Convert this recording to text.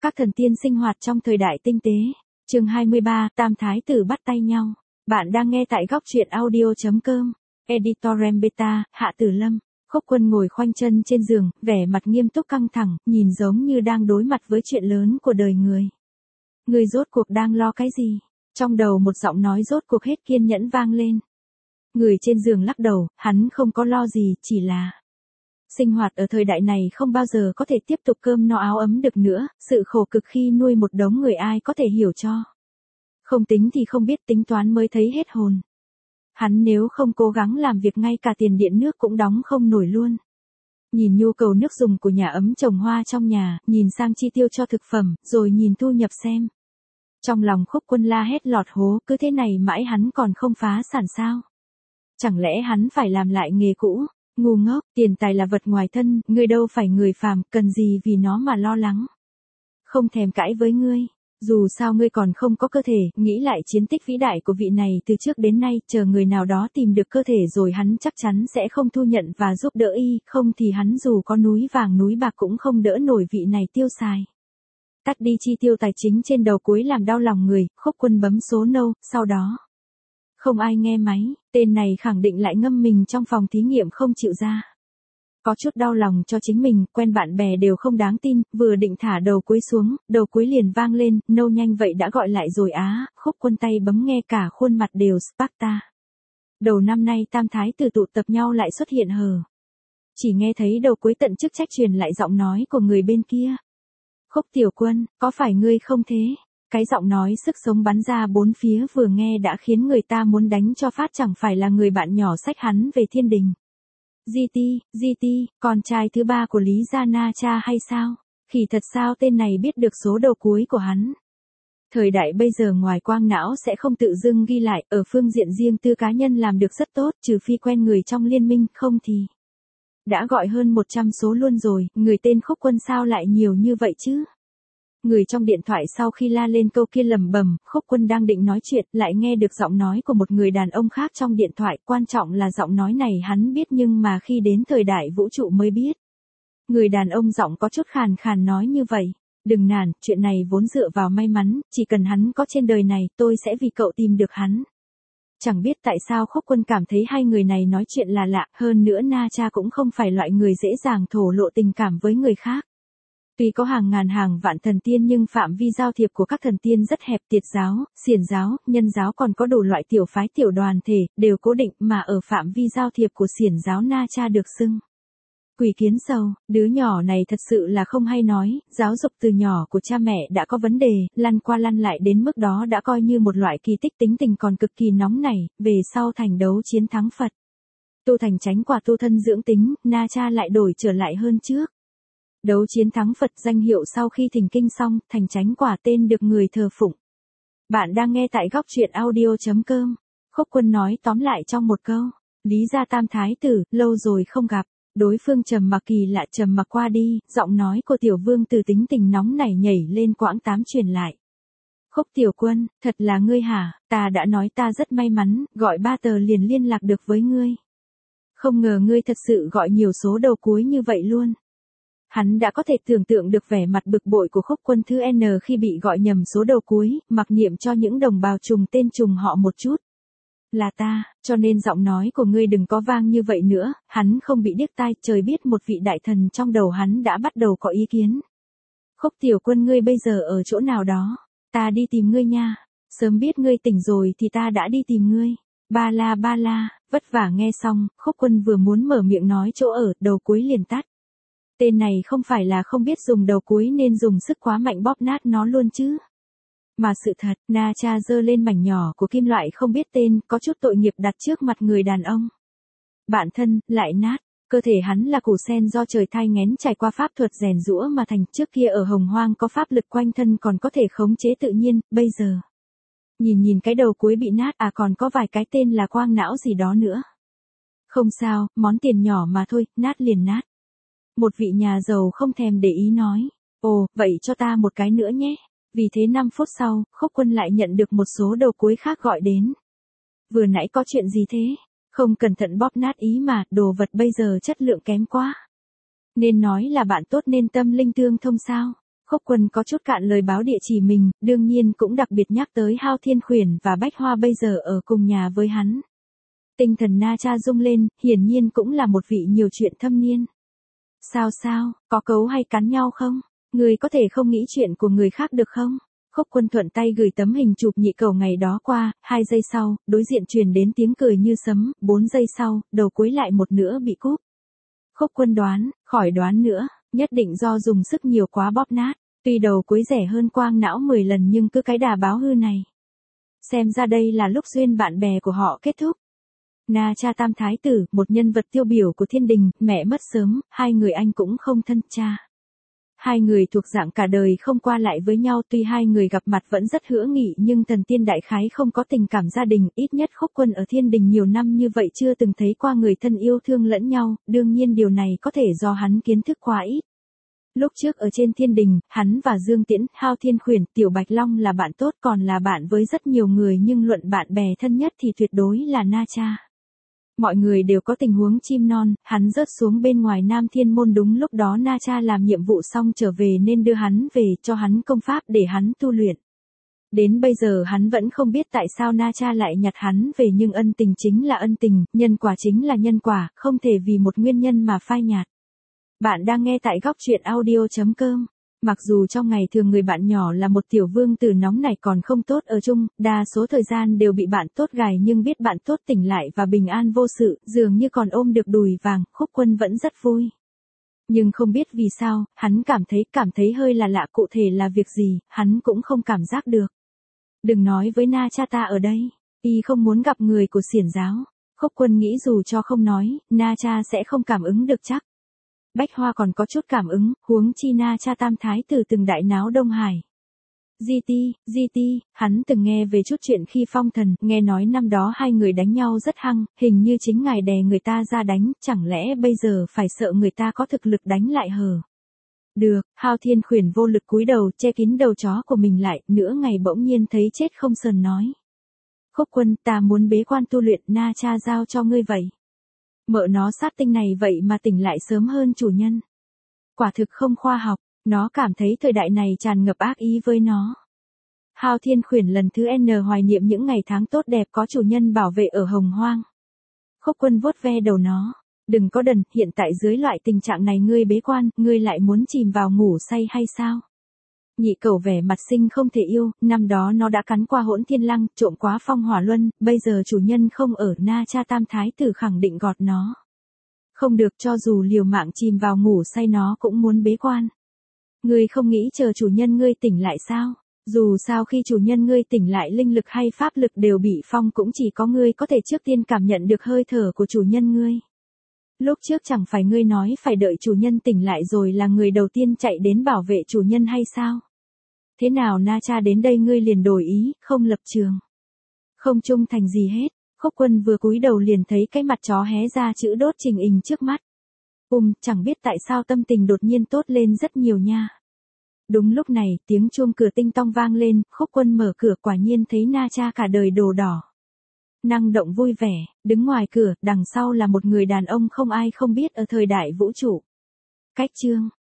Các thần tiên sinh hoạt trong thời đại tinh tế. Chương 23, Tam Thái tử bắt tay nhau. Bạn đang nghe tại góc truyện audio.com. Editorem Beta, Hạ Tử Lâm. Khúc Quân ngồi khoanh chân trên giường, vẻ mặt nghiêm túc căng thẳng, nhìn giống như đang đối mặt với chuyện lớn của đời người. Người rốt cuộc đang lo cái gì? Trong đầu một giọng nói rốt cuộc hết kiên nhẫn vang lên. Người trên giường lắc đầu, hắn không có lo gì, chỉ là sinh hoạt ở thời đại này không bao giờ có thể tiếp tục cơm no áo ấm được nữa, sự khổ cực khi nuôi một đống người ai có thể hiểu cho. Không tính thì không biết, tính toán mới thấy hết hồn. Hắn nếu không cố gắng làm việc ngay cả tiền điện nước cũng đóng không nổi luôn. Nhìn nhu cầu nước dùng của nhà ấm trồng hoa trong nhà, nhìn sang chi tiêu cho thực phẩm, rồi nhìn thu nhập xem. Trong lòng Khúc Quân la hét lọt hố, cứ thế này mãi hắn còn không phá sản sao? Chẳng lẽ hắn phải làm lại nghề cũ? Ngu ngốc, tiền tài là vật ngoài thân, ngươi đâu phải người phàm, cần gì vì nó mà lo lắng. Không thèm cãi với ngươi, dù sao ngươi còn không có cơ thể, nghĩ lại chiến tích vĩ đại của vị này từ trước đến nay, chờ người nào đó tìm được cơ thể rồi hắn chắc chắn sẽ không thu nhận và giúp đỡ y, không thì hắn dù có núi vàng núi bạc cũng không đỡ nổi vị này tiêu xài. Tắt đi chi tiêu tài chính trên đầu cuối làm đau lòng người, Khúc Quân bấm số nâu, sau đó không ai nghe máy, tên này khẳng định lại ngâm mình trong phòng thí nghiệm không chịu ra. Có chút đau lòng cho chính mình, quen bạn bè đều không đáng tin, vừa định thả đầu cuối xuống, đầu cuối liền vang lên, nâu nhanh vậy đã gọi lại rồi á, Khúc Quân tay bấm nghe cả khuôn mặt đều Sparta. Đầu năm nay tam thái tử tụ tập nhau lại xuất hiện hờ. Chỉ nghe thấy đầu cuối tận chức trách truyền lại giọng nói của người bên kia. Khúc tiểu quân, có phải ngươi không thế? Cái giọng nói sức sống bắn ra bốn phía vừa nghe đã khiến người ta muốn đánh cho phát, chẳng phải là người bạn nhỏ xách hắn về thiên đình. GT, con trai thứ ba của Lý Gia Na Cha hay sao? Khỉ thật sao tên này biết được số đầu cuối của hắn? Thời đại bây giờ ngoài quang não sẽ không tự dưng ghi lại, ở phương diện riêng tư cá nhân làm được rất tốt, trừ phi quen người trong liên minh, không thì đã gọi hơn 100 số luôn rồi, người tên Khúc Quân sao lại nhiều như vậy chứ? Người trong điện thoại sau khi la lên câu kia lẩm bẩm, Khúc Quân đang định nói chuyện, lại nghe được giọng nói của một người đàn ông khác trong điện thoại, quan trọng là giọng nói này hắn biết nhưng mà khi đến thời đại vũ trụ mới biết. Người đàn ông giọng có chút khàn khàn nói như vậy, đừng nản, chuyện này vốn dựa vào may mắn, chỉ cần hắn có trên đời này, tôi sẽ vì cậu tìm được hắn. Chẳng biết tại sao Khúc Quân cảm thấy hai người này nói chuyện là lạ, hơn nữa Na Cha cũng không phải loại người dễ dàng thổ lộ tình cảm với người khác. Tuy có hàng ngàn hàng vạn thần tiên nhưng phạm vi giao thiệp của các thần tiên rất hẹp, tiệt giáo, xiển giáo, nhân giáo còn có đủ loại tiểu phái tiểu đoàn thể, đều cố định mà ở phạm vi giao thiệp của xiển giáo Na Cha được xưng. Quỷ kiến sầu, đứa nhỏ này thật sự là không hay nói, giáo dục từ nhỏ của cha mẹ đã có vấn đề, lăn qua lăn lại đến mức đó đã coi như một loại kỳ tích, tính tình còn cực kỳ nóng nảy, về sau thành đấu chiến thắng Phật. Tu thành chánh quả tu thân dưỡng tính, Na Cha lại đổi trở lại hơn trước. Đấu chiến thắng Phật danh hiệu sau khi thỉnh kinh xong, thành chánh quả tên được người thờ phụng. Bạn đang nghe tại góc truyện audio.com. Khúc Quân nói tóm lại trong một câu. Lý Gia tam thái tử, lâu rồi không gặp. Đối phương trầm mặc kỳ lạ, trầm mặc qua đi, giọng nói của tiểu vương từ tính tình nóng nảy nhảy lên quãng 8 truyền lại. Khúc tiểu quân, thật là ngươi hả? Ta đã nói ta rất may mắn, gọi 3 tờ liền liên lạc được với ngươi. Không ngờ ngươi thật sự gọi nhiều số đầu cuối như vậy luôn. Hắn đã có thể tưởng tượng được vẻ mặt bực bội của Khúc Quân thứ N khi bị gọi nhầm số đầu cuối, mặc niệm cho những đồng bào trùng tên trùng họ một chút. Là ta, cho nên giọng nói của ngươi đừng có vang như vậy nữa, hắn không bị điếc tai, trời biết một vị đại thần trong đầu hắn đã bắt đầu có ý kiến. Khúc tiểu quân ngươi bây giờ ở chỗ nào đó, ta đi tìm ngươi nha, sớm biết ngươi tỉnh rồi thì ta đã đi tìm ngươi. Ba la, vất vả nghe xong, Khúc Quân vừa muốn mở miệng nói chỗ ở, đầu cuối liền tắt. Tên này không phải là không biết dùng đầu cuối nên dùng sức quá mạnh bóp nát nó luôn chứ. Mà sự thật, Na Cha giơ lên mảnh nhỏ của kim loại không biết tên, có chút tội nghiệp đặt trước mặt người đàn ông. Bạn thân, lại nát, cơ thể hắn là củ sen do trời thai nghén trải qua pháp thuật rèn giũa mà thành, trước kia ở Hồng Hoang có pháp lực quanh thân còn có thể khống chế tự nhiên, bây giờ. Nhìn cái đầu cuối bị nát, còn có vài cái tên là quang não gì đó nữa. Không sao, món tiền nhỏ mà thôi, nát liền nát. Một vị nhà giàu không thèm để ý nói, ồ, vậy cho ta một cái nữa nhé. Vì thế 5 phút sau, Khúc Quân lại nhận được một số đầu cuối khác gọi đến. Vừa nãy có chuyện gì thế? Không cẩn thận bóp nát ý mà, đồ vật bây giờ chất lượng kém quá. Nên nói là bạn tốt nên tâm linh tương thông sao? Khốc Quân có chút cạn lời báo địa chỉ mình, đương nhiên cũng đặc biệt nhắc tới Hao Thiên Khuyển và Bách Hoa bây giờ ở cùng nhà với hắn. Tinh thần Na Cha rung lên, hiển nhiên cũng là một vị nhiều chuyện thâm niên. Sao, có cấu hay cắn nhau không? Người có thể không nghĩ chuyện của người khác được không? Khốc Quân thuận tay gửi tấm hình chụp nhị cầu ngày đó qua, 2 giây sau, đối diện truyền đến tiếng cười như sấm, 4 giây sau, đầu cuối lại một nữa bị cúp. Khốc Quân đoán, khỏi đoán nữa, nhất định do dùng sức nhiều quá bóp nát, tuy đầu cuối rẻ hơn quang não 10 lần nhưng cứ cái đà báo hư này. Xem ra đây là lúc duyên bạn bè của họ kết thúc. Na Cha Tam Thái Tử, một nhân vật tiêu biểu của thiên đình, mẹ mất sớm, hai người anh cũng không thân cha. Hai người thuộc dạng cả đời không qua lại với nhau, tuy hai người gặp mặt vẫn rất hữu nghị nhưng thần tiên đại khái không có tình cảm gia đình, ít nhất Khốc Quân ở thiên đình nhiều năm như vậy chưa từng thấy qua người thân yêu thương lẫn nhau, đương nhiên điều này có thể do hắn kiến thức quá ít. Lúc trước ở trên thiên đình, hắn và Dương Tiễn, Hao Thiên Khuyển, Tiểu Bạch Long là bạn tốt còn là bạn với rất nhiều người nhưng luận bạn bè thân nhất thì tuyệt đối là Na Cha. Mọi người đều có tình huống chim non, hắn rớt xuống bên ngoài Nam Thiên Môn đúng lúc đó Na Cha làm nhiệm vụ xong trở về nên đưa hắn về cho hắn công pháp để hắn tu luyện. Đến bây giờ hắn vẫn không biết tại sao Na Cha lại nhặt hắn về nhưng ân tình chính là ân tình, nhân quả chính là nhân quả, không thể vì một nguyên nhân mà phai nhạt. Bạn đang nghe tại góc truyện audio.com. Mặc dù trong ngày thường người bạn nhỏ là một tiểu vương tử nóng nảy còn không tốt ở chung, đa số thời gian đều bị bạn tốt gài nhưng biết bạn tốt tỉnh lại và bình an vô sự, dường như còn ôm được đùi vàng, Khốc Quân vẫn rất vui. Nhưng không biết vì sao, hắn cảm thấy hơi là lạ, cụ thể là việc gì, hắn cũng không cảm giác được. Đừng nói với Na Cha ta ở đây, y không muốn gặp người của xiển giáo. Khốc Quân nghĩ dù cho không nói, Na Cha sẽ không cảm ứng được chắc. Bách Hoa còn có chút cảm ứng, huống chi Na Cha Tam Thái Tử từng đại náo Đông Hải. GT, hắn từng nghe về chút chuyện khi phong thần, nghe nói năm đó hai người đánh nhau rất hăng, hình như chính ngài đè người ta ra đánh, chẳng lẽ bây giờ phải sợ người ta có thực lực đánh lại hờ? Được, Hao Thiên Khuyển vô lực cúi đầu, che kín đầu chó của mình lại, nửa ngày bỗng nhiên thấy chết không sờn nói. Khốc Quân, ta muốn bế quan tu luyện, Na Cha giao cho ngươi vậy. Mợ nó sát tinh này vậy mà tỉnh lại sớm hơn chủ nhân. Quả thực không khoa học, nó cảm thấy thời đại này tràn ngập ác ý với nó. Hao Thiên Khuyển lần thứ N hoài niệm những ngày tháng tốt đẹp có chủ nhân bảo vệ ở Hồng Hoang. Khốc Quân vuốt ve đầu nó. Đừng có đần, hiện tại dưới loại tình trạng này ngươi bế quan, ngươi lại muốn chìm vào ngủ say hay sao? Nhị Cẩu vẻ mặt sinh không thể yêu, năm đó nó đã cắn qua Hỗn Thiên Lăng, trộm quá Phong Hỏa Luân, bây giờ chủ nhân không ở, Na Cha Tam Thái Tử khẳng định gọt nó. Không được, cho dù liều mạng chìm vào ngủ say nó cũng muốn bế quan. Ngươi không nghĩ chờ chủ nhân ngươi tỉnh lại sao? Dù sao khi chủ nhân ngươi tỉnh lại linh lực hay pháp lực đều bị phong cũng chỉ có ngươi có thể trước tiên cảm nhận được hơi thở của chủ nhân ngươi. Lúc trước chẳng phải ngươi nói phải đợi chủ nhân tỉnh lại rồi là người đầu tiên chạy đến bảo vệ chủ nhân hay sao? Thế nào Na Cha đến đây ngươi liền đổi ý, không lập trường. Không trung thành gì hết, Khốc Quân vừa cúi đầu liền thấy cái mặt chó hé ra chữ đốt trình hình trước mắt. Chẳng biết tại sao tâm tình đột nhiên tốt lên rất nhiều nha. Đúng lúc này, tiếng chuông cửa tinh tong vang lên, Khốc Quân mở cửa quả nhiên thấy Na Cha cả đời đồ đỏ. Năng động vui vẻ, đứng ngoài cửa, đằng sau là một người đàn ông không ai không biết ở thời đại vũ trụ. Cách chương